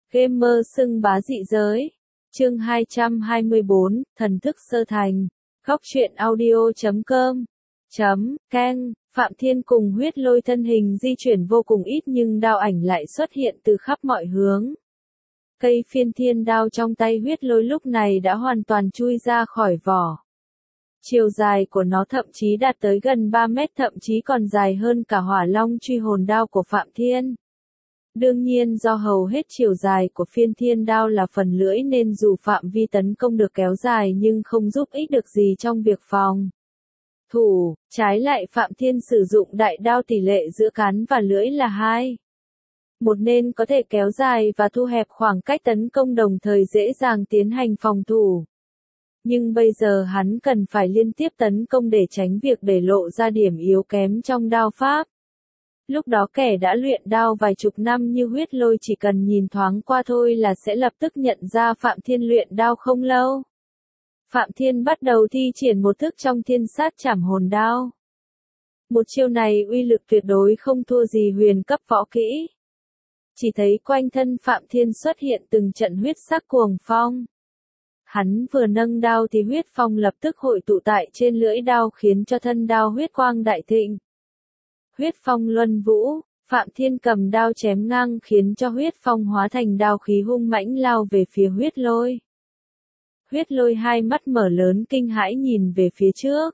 Gamer xưng bá dị giới. Chương 224, Thần thức sơ thành. Góc truyện audio.com. Keng, Phạm Thiên cùng huyết lôi thân hình di chuyển vô cùng ít nhưng đao ảnh lại xuất hiện từ khắp mọi hướng. Cây phiên thiên đao trong tay huyết lôi lúc này đã hoàn toàn chui ra khỏi vỏ. Chiều dài của nó thậm chí đạt tới gần 3 mét, thậm chí còn dài hơn cả hỏa long truy hồn đao của Phạm Thiên. Đương nhiên do hầu hết chiều dài của phiên thiên đao là phần lưỡi nên dù phạm vi tấn công được kéo dài nhưng không giúp ích được gì trong việc phòng thủ, trái lại Phạm Thiên sử dụng đại đao tỷ lệ giữa cán và lưỡi là 2:1 nên có thể kéo dài và thu hẹp khoảng cách tấn công đồng thời dễ dàng tiến hành phòng thủ. Nhưng bây giờ hắn cần phải liên tiếp tấn công để tránh việc để lộ ra điểm yếu kém trong đao pháp. Lúc đó kẻ đã luyện đao vài chục năm như huyết lôi chỉ cần nhìn thoáng qua thôi là sẽ lập tức nhận ra Phạm Thiên luyện đao không lâu. Phạm Thiên bắt đầu thi triển một thức trong thiên sát trảm hồn đao. Một chiêu này uy lực tuyệt đối không thua gì huyền cấp võ kỹ. Chỉ thấy quanh thân Phạm Thiên xuất hiện từng trận huyết sắc cuồng phong. Hắn vừa nâng đao thì huyết phong lập tức hội tụ tại trên lưỡi đao khiến cho thân đao huyết quang đại thịnh. Huyết phong luân vũ, Phạm Thiên cầm đao chém ngang khiến cho huyết phong hóa thành đao khí hung mãnh lao về phía huyết lôi. Huyết lôi hai mắt mở lớn kinh hãi nhìn về phía trước.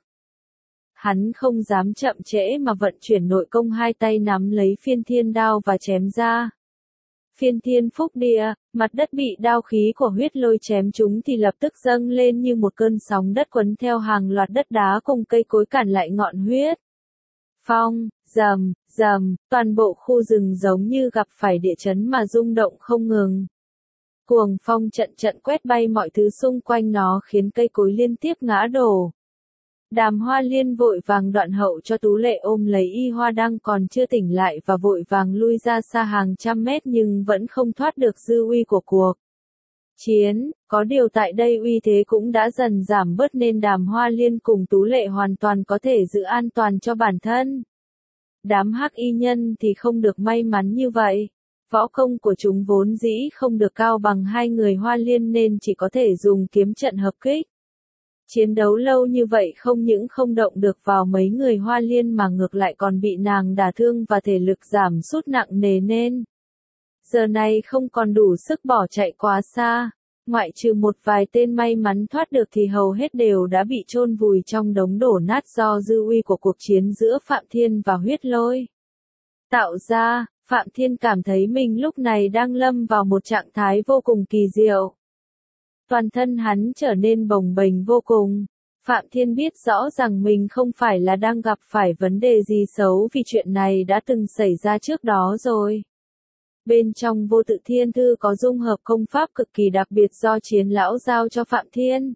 Hắn không dám chậm trễ mà vận chuyển nội công, hai tay nắm lấy phiên thiên đao và chém ra. Phiên thiên phúc địa, mặt đất bị đao khí của huyết lôi chém trúng thì lập tức dâng lên như một cơn sóng đất cuốn theo hàng loạt đất đá cùng cây cối cản lại ngọn huyết phong. Rầm, rầm, toàn bộ khu rừng giống như gặp phải địa chấn mà rung động không ngừng. Cuồng phong trận trận quét bay mọi thứ xung quanh nó khiến cây cối liên tiếp ngã đổ. Đàm Hoa Liên vội vàng đoạn hậu cho Tú Lệ ôm lấy Y Hoa đang còn chưa tỉnh lại và vội vàng lui ra xa hàng trăm mét nhưng vẫn không thoát được dư uy của cuộc chiến. Có điều tại đây uy thế cũng đã dần giảm bớt nên Đàm Hoa Liên cùng Tú Lệ hoàn toàn có thể giữ an toàn cho bản thân. Đám hắc y nhân thì không được may mắn như vậy. Võ công của chúng vốn dĩ không được cao bằng hai người Hoa Liên nên chỉ có thể dùng kiếm trận hợp kích. Chiến đấu lâu như vậy không những không động được vào mấy người Hoa Liên mà ngược lại còn bị nàng đả thương và thể lực giảm sút nặng nề nên giờ này không còn đủ sức bỏ chạy quá xa. Ngoại trừ một vài tên may mắn thoát được thì hầu hết đều đã bị chôn vùi trong đống đổ nát do dư uy của cuộc chiến giữa Phạm Thiên và huyết lôi tạo ra. Phạm Thiên cảm thấy mình lúc này đang lâm vào một trạng thái vô cùng kỳ diệu. Toàn thân hắn trở nên bồng bềnh vô cùng. Phạm Thiên biết rõ rằng mình không phải là đang gặp phải vấn đề gì xấu vì chuyện này đã từng xảy ra trước đó rồi. Bên trong Vô Tự Thiên Thư có dung hợp công pháp cực kỳ đặc biệt do Chiến Lão giao cho Phạm Thiên.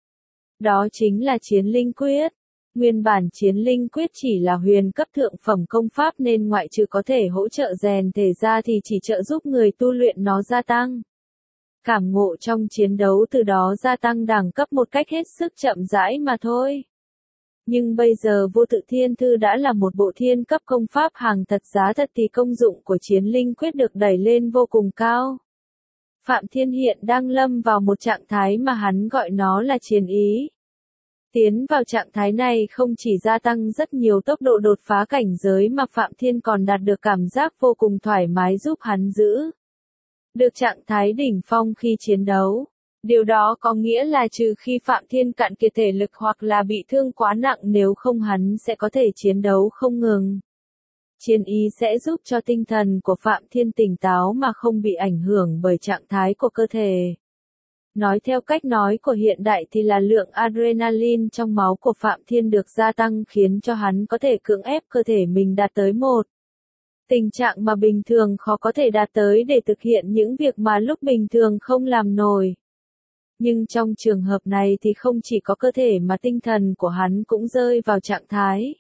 Đó chính là Chiến Linh Quyết. Nguyên bản Chiến Linh Quyết chỉ là huyền cấp thượng phẩm công pháp nên ngoại trừ có thể hỗ trợ rèn thể ra thì chỉ trợ giúp người tu luyện nó gia tăng cảm ngộ trong chiến đấu, từ đó gia tăng đẳng cấp một cách hết sức chậm rãi mà thôi. Nhưng bây giờ Vô Tự Thiên Thư đã là một bộ thiên cấp công pháp hàng thật giá thật thì công dụng của Chiến Linh Quyết được đẩy lên vô cùng cao. Phạm Thiên hiện đang lâm vào một trạng thái mà hắn gọi nó là chiến ý. Tiến vào trạng thái này không chỉ gia tăng rất nhiều tốc độ đột phá cảnh giới mà Phạm Thiên còn đạt được cảm giác vô cùng thoải mái giúp hắn giữ được trạng thái đỉnh phong khi chiến đấu. Điều đó có nghĩa là trừ khi Phạm Thiên cạn kiệt thể lực hoặc là bị thương quá nặng, nếu không hắn sẽ có thể chiến đấu không ngừng. Chiến ý sẽ giúp cho tinh thần của Phạm Thiên tỉnh táo mà không bị ảnh hưởng bởi trạng thái của cơ thể. Nói theo cách nói của hiện đại thì là lượng adrenaline trong máu của Phạm Thiên được gia tăng khiến cho hắn có thể cưỡng ép cơ thể mình đạt tới một tình trạng mà bình thường khó có thể đạt tới để thực hiện những việc mà lúc bình thường không làm nổi. Nhưng trong trường hợp này thì không chỉ có cơ thể mà tinh thần của hắn cũng rơi vào trạng thái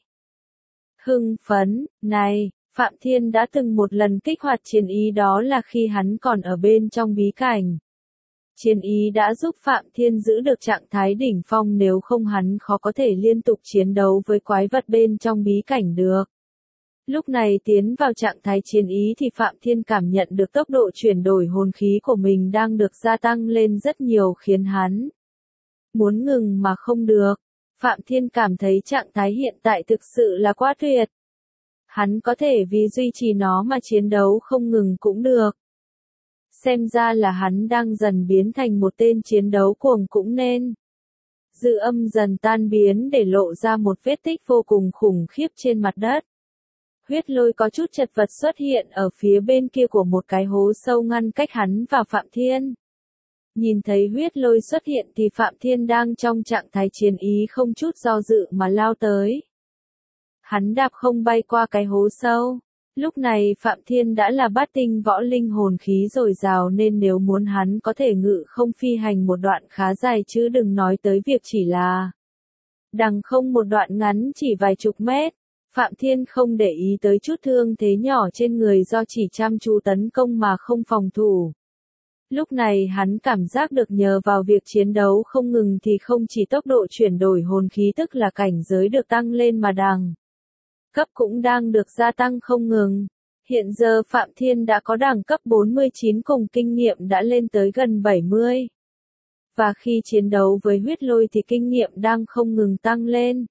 hưng phấn. Này, Phạm Thiên đã từng một lần kích hoạt chiến ý, đó là khi hắn còn ở bên trong bí cảnh. Chiến ý đã giúp Phạm Thiên giữ được trạng thái đỉnh phong, nếu không hắn khó có thể liên tục chiến đấu với quái vật bên trong bí cảnh được. Lúc này tiến vào trạng thái chiến ý thì Phạm Thiên cảm nhận được tốc độ chuyển đổi hồn khí của mình đang được gia tăng lên rất nhiều khiến hắn muốn ngừng mà không được. Phạm Thiên cảm thấy trạng thái hiện tại thực sự là quá tuyệt. Hắn có thể vì duy trì nó mà chiến đấu không ngừng cũng được. Xem ra là hắn đang dần biến thành một tên chiến đấu cuồng cũng nên. Dư âm dần tan biến để lộ ra một vết tích vô cùng khủng khiếp trên mặt đất. Huyết lôi có chút chật vật xuất hiện ở phía bên kia của một cái hố sâu ngăn cách hắn và Phạm Thiên. Nhìn thấy huyết lôi xuất hiện thì Phạm Thiên đang trong trạng thái chiến ý không chút do dự mà lao tới. Hắn đạp không bay qua cái hố sâu. Lúc này Phạm Thiên đã là bát tinh võ linh hồn khí dồi dào nên nếu muốn hắn có thể ngự không phi hành một đoạn khá dài chứ đừng nói tới việc chỉ là đằng không một đoạn ngắn chỉ vài chục mét. Phạm Thiên không để ý tới chút thương thế nhỏ trên người do chỉ chăm chú tấn công mà không phòng thủ. Lúc này hắn cảm giác được nhờ vào việc chiến đấu không ngừng thì không chỉ tốc độ chuyển đổi hồn khí tức là cảnh giới được tăng lên mà đẳng cấp cũng đang được gia tăng không ngừng. Hiện giờ Phạm Thiên đã có đẳng cấp 49 cùng kinh nghiệm đã lên tới gần 70. Và khi chiến đấu với huyết lôi thì kinh nghiệm đang không ngừng tăng lên.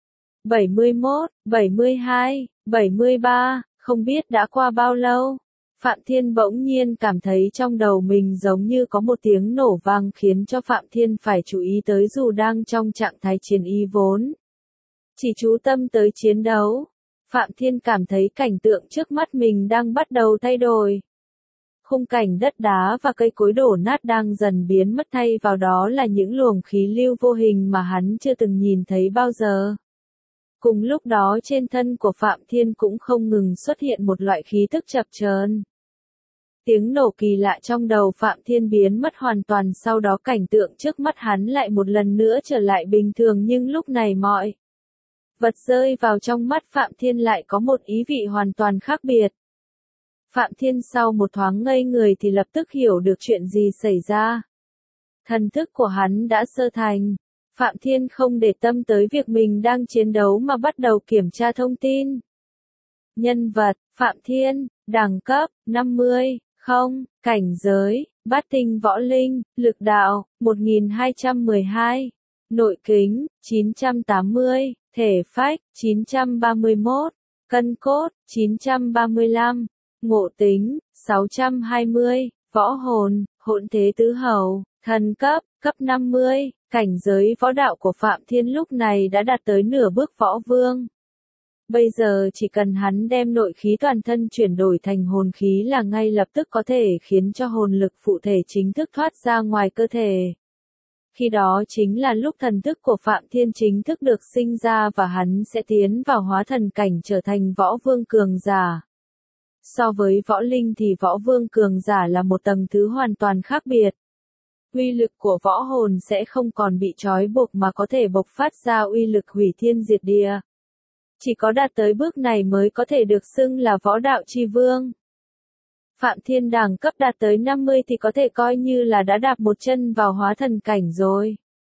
71, 72, 73, không biết đã qua bao lâu. Phạm Thiên bỗng nhiên cảm thấy trong đầu mình giống như có một tiếng nổ vang khiến cho Phạm Thiên phải chú ý tới dù đang trong trạng thái chiến ý vốn. Chỉ chú tâm tới chiến đấu. Phạm Thiên cảm thấy cảnh tượng trước mắt mình đang bắt đầu thay đổi. Khung cảnh đất đá và cây cối đổ nát đang dần biến mất thay vào đó là những luồng khí lưu vô hình mà hắn chưa từng nhìn thấy bao giờ. Cùng lúc đó trên thân của Phạm Thiên cũng không ngừng xuất hiện một loại khí tức chập chờn. Tiếng nổ kỳ lạ trong đầu Phạm Thiên biến mất hoàn toàn, sau đó cảnh tượng trước mắt hắn lại một lần nữa trở lại bình thường, nhưng lúc này mọi vật rơi vào trong mắt Phạm Thiên lại có một ý vị hoàn toàn khác biệt. Phạm Thiên sau một thoáng ngây người thì lập tức hiểu được chuyện gì xảy ra. Thần thức của hắn đã sơ thành. Phạm Thiên không để tâm tới việc mình đang chiến đấu mà bắt đầu kiểm tra thông tin. Nhân vật, Phạm Thiên, đẳng cấp, 50, không, cảnh giới, bát tinh võ linh, lực đạo, 1212, nội kính, 980, thể phách, 931, cân cốt, 935, ngộ tính, 620, võ hồn, hỗn thế tứ hầu, thần cấp, cấp 50. Cảnh giới võ đạo của Phạm Thiên lúc này đã đạt tới nửa bước võ vương. Bây giờ chỉ cần hắn đem nội khí toàn thân chuyển đổi thành hồn khí là ngay lập tức có thể khiến cho hồn lực phụ thể chính thức thoát ra ngoài cơ thể. Khi đó chính là lúc thần thức của Phạm Thiên chính thức được sinh ra và hắn sẽ tiến vào hóa thần cảnh trở thành võ vương cường giả. So với võ linh thì võ vương cường giả là một tầng thứ hoàn toàn khác biệt. Uy lực của võ hồn sẽ không còn bị trói buộc mà có thể bộc phát ra uy lực hủy thiên diệt địa. Chỉ có đạt tới bước này mới có thể được xưng là võ đạo chi vương. Phạm Thiên đẳng cấp đạt tới 50 thì có thể coi như là đã đạp một chân vào hóa thần cảnh rồi.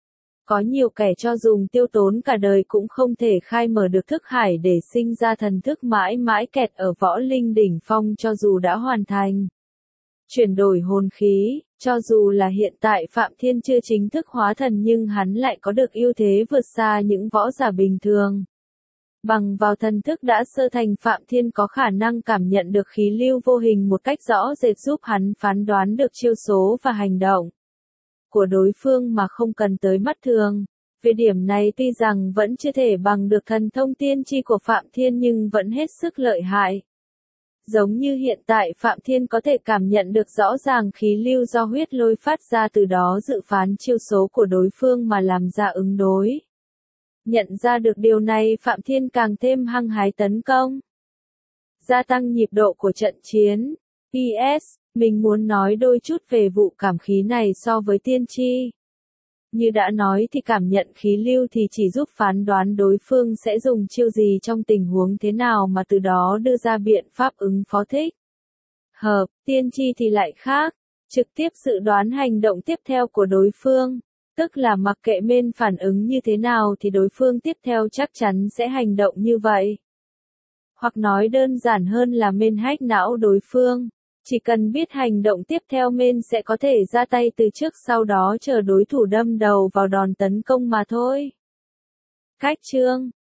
Có nhiều kẻ cho dùng tiêu tốn cả đời cũng không thể khai mở được thức hải để sinh ra thần thức, mãi mãi kẹt ở võ linh đỉnh phong cho dù đã hoàn thành chuyển đổi hồn khí. Cho dù là hiện tại Phạm Thiên chưa chính thức hóa thần nhưng hắn lại có được ưu thế vượt xa những võ giả bình thường. Bằng vào thần thức đã sơ thành, Phạm Thiên có khả năng cảm nhận được khí lưu vô hình một cách rõ rệt, giúp hắn phán đoán được chiêu số và hành động của đối phương mà không cần tới mắt thường. Về điểm này tuy rằng vẫn chưa thể bằng được thần thông tiên tri của Phạm Thiên nhưng vẫn hết sức lợi hại. Giống như hiện tại Phạm Thiên có thể cảm nhận được rõ ràng khí lưu do huyết lôi phát ra, từ đó dự phán chiêu số của đối phương mà làm ra ứng đối. Nhận ra được điều này, Phạm Thiên càng thêm hăng hái tấn công. Gia tăng nhịp độ của trận chiến. PS, mình muốn nói đôi chút về vụ cảm khí này so với tiên tri. Như đã nói thì cảm nhận khí lưu thì chỉ giúp phán đoán đối phương sẽ dùng chiêu gì trong tình huống thế nào mà từ đó đưa ra biện pháp ứng phó thích hợp. Tiên tri thì lại khác, trực tiếp dự đoán hành động tiếp theo của đối phương, tức là mặc kệ bên phản ứng như thế nào thì đối phương tiếp theo chắc chắn sẽ hành động như vậy. Hoặc nói đơn giản hơn là men hack não đối phương. Chỉ cần biết hành động tiếp theo men sẽ có thể ra tay từ trước sau đó chờ đối thủ đâm đầu vào đòn tấn công mà thôi. Cách chương